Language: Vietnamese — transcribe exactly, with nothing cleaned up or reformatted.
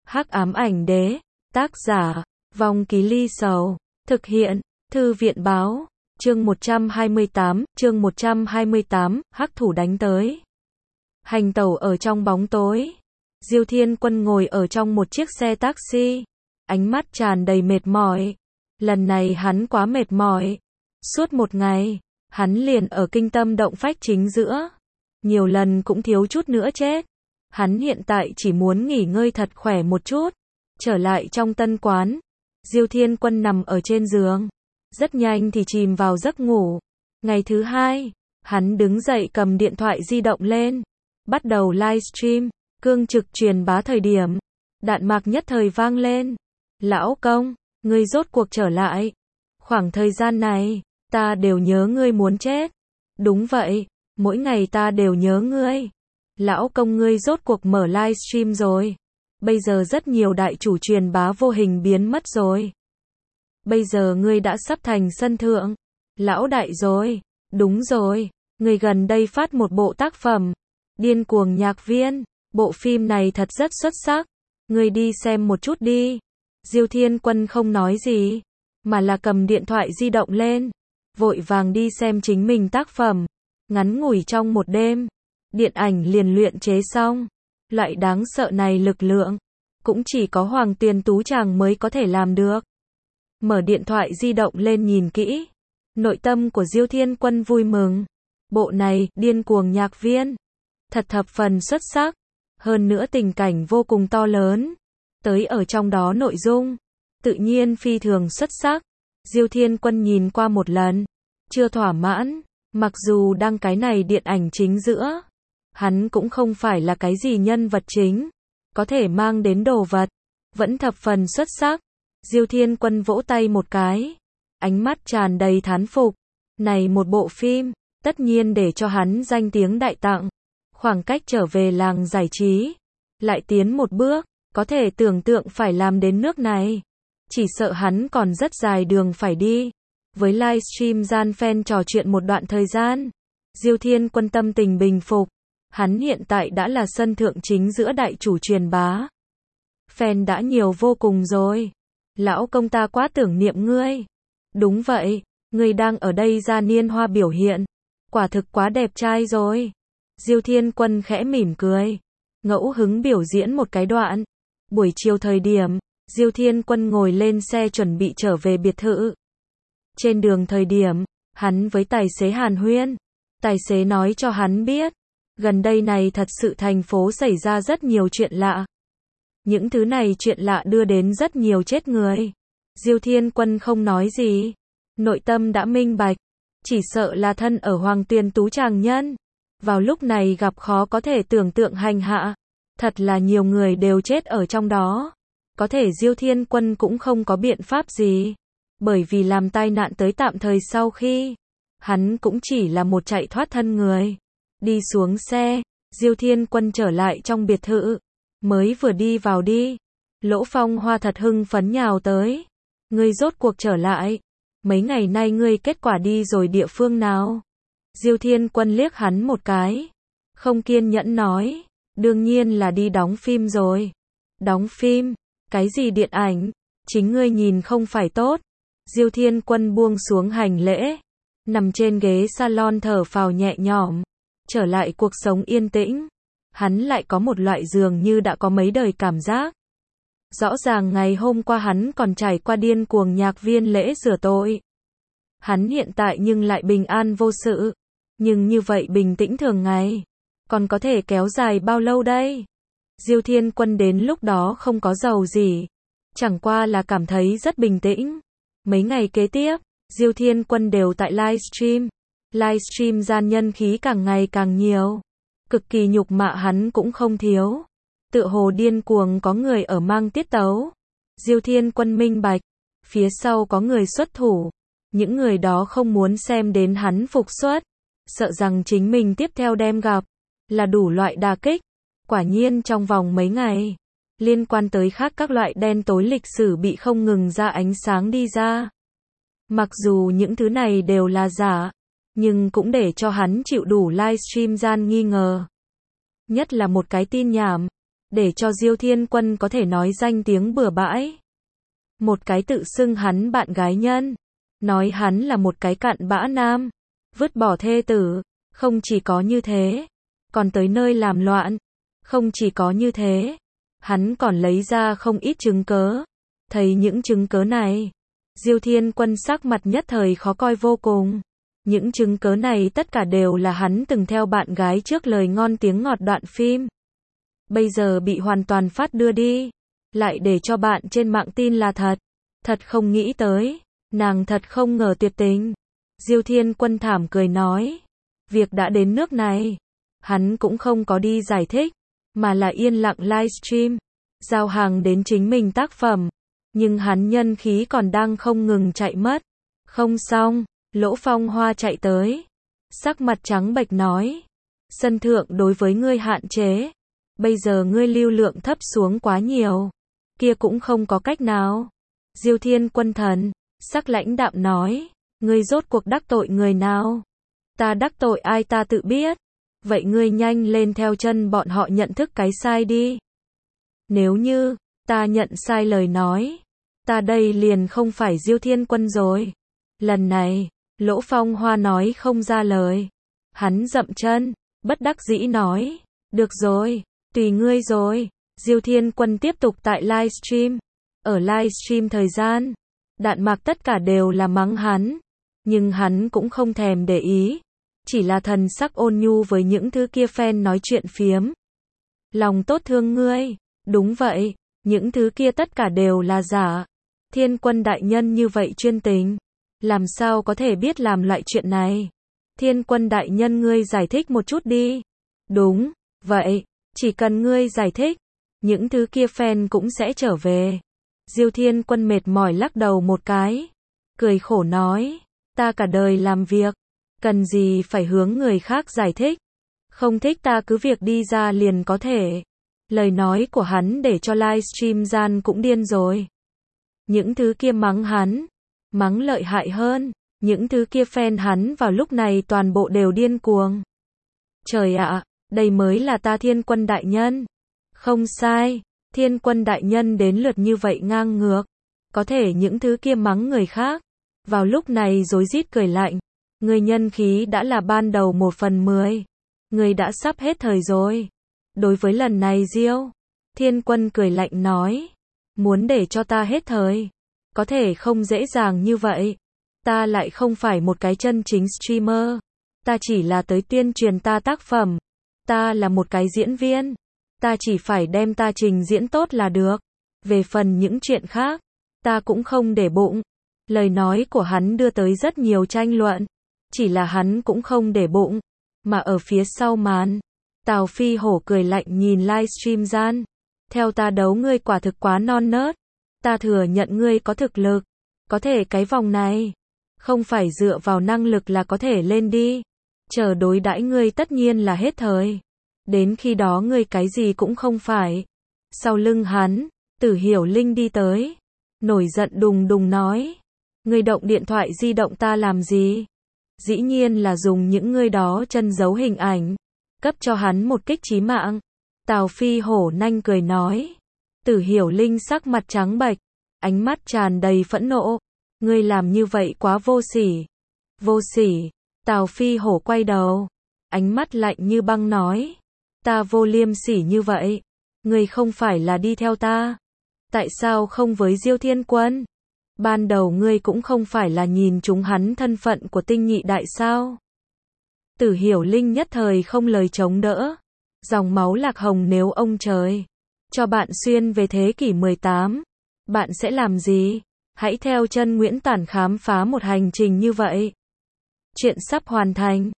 Hắc ám ảnh đế, tác giả, Vong Ký Ly Sầu, thực hiện, Thư viện báo, chương một trăm hai mươi tám, chương một trăm hai mươi tám, hắc thủ đánh tới. Hành tẩu ở trong bóng tối. Diêu Thiên Quân ngồi ở trong một chiếc xe taxi, ánh mắt tràn đầy mệt mỏi. Lần này hắn quá mệt mỏi. Suốt một ngày, hắn liền ở kinh tâm động phách chính giữa. Nhiều lần cũng thiếu chút nữa chết. Hắn hiện tại chỉ muốn nghỉ ngơi thật khỏe một chút. Trở lại trong tân quán, Diêu Thiên Quân nằm ở trên giường. Rất nhanh thì chìm vào giấc ngủ. Ngày thứ hai, hắn đứng dậy cầm điện thoại di động lên. Bắt đầu livestream, cương trực truyền bá thời điểm. Đạn mạc nhất thời vang lên. Lão công, ngươi rốt cuộc trở lại. Khoảng thời gian này, ta đều nhớ ngươi muốn chết. Đúng vậy, mỗi ngày ta đều nhớ ngươi. Lão công ngươi rốt cuộc mở livestream rồi. Bây giờ rất nhiều đại chủ truyền bá vô hình biến mất rồi. Bây giờ ngươi đã sắp thành sân thượng. Lão đại rồi. Đúng rồi, ngươi gần đây phát một bộ tác phẩm. Điên cuồng nhạc viên. Bộ phim này thật rất xuất sắc. Ngươi đi xem một chút đi. Diêu Thiên Quân không nói gì, mà là cầm điện thoại di động lên. Vội vàng đi xem chính mình tác phẩm. Ngắn ngủi trong một đêm. Điện ảnh liền luyện chế xong. Loại đáng sợ này lực lượng. Cũng chỉ có Hoàng Tuyền Tú chàng mới có thể làm được. Mở điện thoại di động lên nhìn kỹ. Nội tâm của Diêu Thiên Quân vui mừng. Bộ này, điên cuồng nhạc viên. Thật thập phần xuất sắc. Hơn nữa tình cảnh vô cùng to lớn. Tới ở trong đó nội dung. Tự nhiên phi thường xuất sắc. Diêu Thiên Quân nhìn qua một lần. Chưa thỏa mãn. Mặc dù đăng cái này điện ảnh chính giữa. Hắn cũng không phải là cái gì nhân vật chính. Có thể mang đến đồ vật. Vẫn thập phần xuất sắc. Diêu Thiên Quân vỗ tay một cái. Ánh mắt tràn đầy thán phục. Này một bộ phim. Tất nhiên để cho hắn danh tiếng đại tặng. Khoảng cách trở về làng giải trí. Lại tiến một bước. Có thể tưởng tượng phải làm đến nước này. Chỉ sợ hắn còn rất dài đường phải đi. Với livestream gian fan trò chuyện một đoạn thời gian. Diêu Thiên Quân tâm tình bình phục. Hắn hiện tại đã là sân thượng chính giữa đại chủ truyền bá. Fan đã nhiều vô cùng rồi. Lão công ta quá tưởng niệm ngươi. Đúng vậy, ngươi đang ở đây ra niên hoa biểu hiện. Quả thực quá đẹp trai rồi. Diêu Thiên Quân khẽ mỉm cười. Ngẫu hứng biểu diễn một cái đoạn. Buổi chiều thời điểm, Diêu Thiên Quân ngồi lên xe chuẩn bị trở về biệt thự. Trên đường thời điểm, hắn với tài xế hàn huyên. Tài xế nói cho hắn biết. Gần đây này thật sự thành phố xảy ra rất nhiều chuyện lạ. Những thứ này chuyện lạ đưa đến rất nhiều chết người. Diêu Thiên Quân không nói gì. Nội tâm đã minh bạch. Chỉ sợ là thân ở Hoàng Tuyền Tú tràng nhân. Vào lúc này gặp khó có thể tưởng tượng hành hạ. Thật là nhiều người đều chết ở trong đó. Có thể Diêu Thiên Quân cũng không có biện pháp gì. Bởi vì làm tai nạn tới tạm thời sau khi. Hắn cũng chỉ là một chạy thoát thân người. Đi xuống xe, Diêu Thiên Quân trở lại trong biệt thự. Mới vừa đi vào đi. Lỗ Phong Hoa thật hưng phấn nhào tới. Ngươi rốt cuộc trở lại. Mấy ngày nay ngươi kết quả đi rồi địa phương nào? Diêu Thiên Quân liếc hắn một cái. Không kiên nhẫn nói. Đương nhiên là đi đóng phim rồi. Đóng phim? Cái gì điện ảnh? Chính ngươi nhìn không phải tốt. Diêu Thiên Quân buông xuống hành lễ. Nằm trên ghế salon thở phào nhẹ nhõm. Trở lại cuộc sống yên tĩnh. Hắn lại có một loại dường như đã có mấy đời cảm giác. Rõ ràng ngày hôm qua hắn còn trải qua điên cuồng nhạc viên lễ rửa tội. Hắn hiện tại nhưng lại bình an vô sự. Nhưng như vậy bình tĩnh thường ngày. Còn có thể kéo dài bao lâu đây? Diêu Thiên Quân đến lúc đó không có giàu gì. Chẳng qua là cảm thấy rất bình tĩnh. Mấy ngày kế tiếp, Diêu Thiên Quân đều tại livestream. Livestream gian nhân khí càng ngày càng nhiều. Cực kỳ nhục mạ hắn cũng không thiếu. Tựa hồ điên cuồng có người ở mang tiết tấu. Diêu Thiên Quân minh bạch. Phía sau có người xuất thủ. Những người đó không muốn xem đến hắn phục xuất. Sợ rằng chính mình tiếp theo đem gặp. Là đủ loại đả kích. Quả nhiên trong vòng mấy ngày. Liên quan tới khác các loại đen tối lịch sử bị không ngừng ra ánh sáng đi ra. Mặc dù những thứ này đều là giả. Nhưng cũng để cho hắn chịu đủ livestream gian nghi ngờ. Nhất là một cái tin nhảm. để cho Diêu Thiên Quân có thể nói danh tiếng bừa bãi. Một cái tự xưng hắn bạn gái nhân, nói hắn là một cái cặn bã nam, vứt bỏ thê tử, không chỉ có như thế, còn tới nơi làm loạn, không chỉ có như thế, hắn còn lấy ra không ít chứng cớ. Thấy những chứng cớ này, Diêu Thiên Quân sắc mặt nhất thời khó coi vô cùng. Những chứng cớ này tất cả đều là hắn từng theo bạn gái trước lời ngon tiếng ngọt đoạn phim. Bây giờ bị hoàn toàn phát đưa đi, lại để cho bạn trên mạng tin là thật. Thật không nghĩ tới, nàng thật không ngờ tuyệt tình. Diêu Thiên Quân thảm cười nói, việc đã đến nước này, hắn cũng không có đi giải thích, mà là yên lặng livestream, giao hàng đến chính mình tác phẩm. Nhưng hắn nhân khí còn đang không ngừng chạy mất. Không xong, Lỗ Phong Hoa chạy tới, sắc mặt trắng bệch nói, sân thượng đối với ngươi hạn chế, bây giờ ngươi lưu lượng thấp xuống quá nhiều, kia cũng không có cách nào. Diêu Thiên Quân thần sắc lãnh đạm nói, ngươi rốt cuộc đắc tội người nào? Ta đắc tội ai ta tự biết, vậy ngươi nhanh lên theo chân bọn họ nhận thức cái sai đi. Nếu như ta nhận sai lời nói, ta đây liền không phải Diêu Thiên Quân rồi. Lần này, Lỗ Phong Hoa nói không ra lời. Hắn dậm chân, bất đắc dĩ nói, được rồi, tùy ngươi rồi. Diêu Thiên Quân tiếp tục tại livestream. Ở livestream thời gian, đạn mạc tất cả đều là mắng hắn, nhưng hắn cũng không thèm để ý, chỉ là thần sắc ôn nhu với những thứ kia fan nói chuyện phiếm. Lòng tốt thương ngươi, đúng vậy, những thứ kia tất cả đều là giả. Thiên Quân đại nhân như vậy chuyên tình, làm sao có thể biết làm loại chuyện này? Thiên Quân đại nhân ngươi giải thích một chút đi. Đúng, vậy, chỉ cần ngươi giải thích, những thứ kia fan cũng sẽ trở về. Diêu Thiên Quân mệt mỏi lắc đầu một cái, cười khổ nói, ta cả đời làm việc, cần gì phải hướng người khác giải thích, không thích ta cứ việc đi ra liền có thể. Lời nói của hắn để cho livestream gian cũng điên rồi. Những thứ kia mắng hắn, mắng lợi hại hơn, những thứ kia fan hắn vào lúc này toàn bộ đều điên cuồng. Trời ạ, đây mới là ta Thiên Quân đại nhân. Không sai, Thiên Quân đại nhân đến lượt như vậy ngang ngược. Có thể những thứ kia mắng người khác, vào lúc này rối rít cười lạnh. Người nhân khí đã là ban đầu một phần mười. Người đã sắp hết thời rồi. Đối với lần này Diêu Thiên Quân cười lạnh nói, muốn để cho ta hết thời, có thể không dễ dàng như vậy. Ta lại không phải một cái chân chính streamer, ta chỉ là tới tuyên truyền ta tác phẩm, ta là một cái diễn viên, ta chỉ phải đem ta trình diễn tốt là được. Về phần những chuyện khác, ta cũng không để bụng. Lời nói của hắn đưa tới rất nhiều tranh luận, chỉ là hắn cũng không để bụng, mà ở phía sau màn, Tào Phi Hổ cười lạnh nhìn livestream gian, theo ta đấu ngươi quả thực quá non nớt, ta thừa nhận ngươi có thực lực, có thể cái vòng này, không phải dựa vào năng lực là có thể lên đi, chờ đối đãi ngươi tất nhiên là hết thời, đến khi đó ngươi cái gì cũng không phải. Sau lưng hắn, Tử Hiểu Linh đi tới, nổi giận đùng đùng nói, ngươi động điện thoại di động ta làm gì? Dĩ nhiên là dùng những ngươi đó chân giấu hình ảnh, cấp cho hắn một kích chí mạng. Tào Phi Hổ nanh cười nói. Tử Hiểu Linh sắc mặt trắng bệch, ánh mắt tràn đầy phẫn nộ. Ngươi làm như vậy quá vô sỉ. Vô sỉ. Tào Phi Hổ quay đầu, ánh mắt lạnh như băng nói. Ta vô liêm sỉ như vậy. Ngươi không phải là đi theo ta. Tại sao không với Diêu Thiên Quân? Ban đầu ngươi cũng không phải là nhìn chúng hắn thân phận của tinh nhị đại sao? Tử Hiểu Linh nhất thời không lời chống đỡ. Dòng máu lạc hồng nếu ông trời cho bạn xuyên về thế kỷ mười tám, bạn sẽ làm gì? Hãy theo chân Nguyễn Tản khám phá một hành trình như vậy. Chuyện sắp hoàn thành.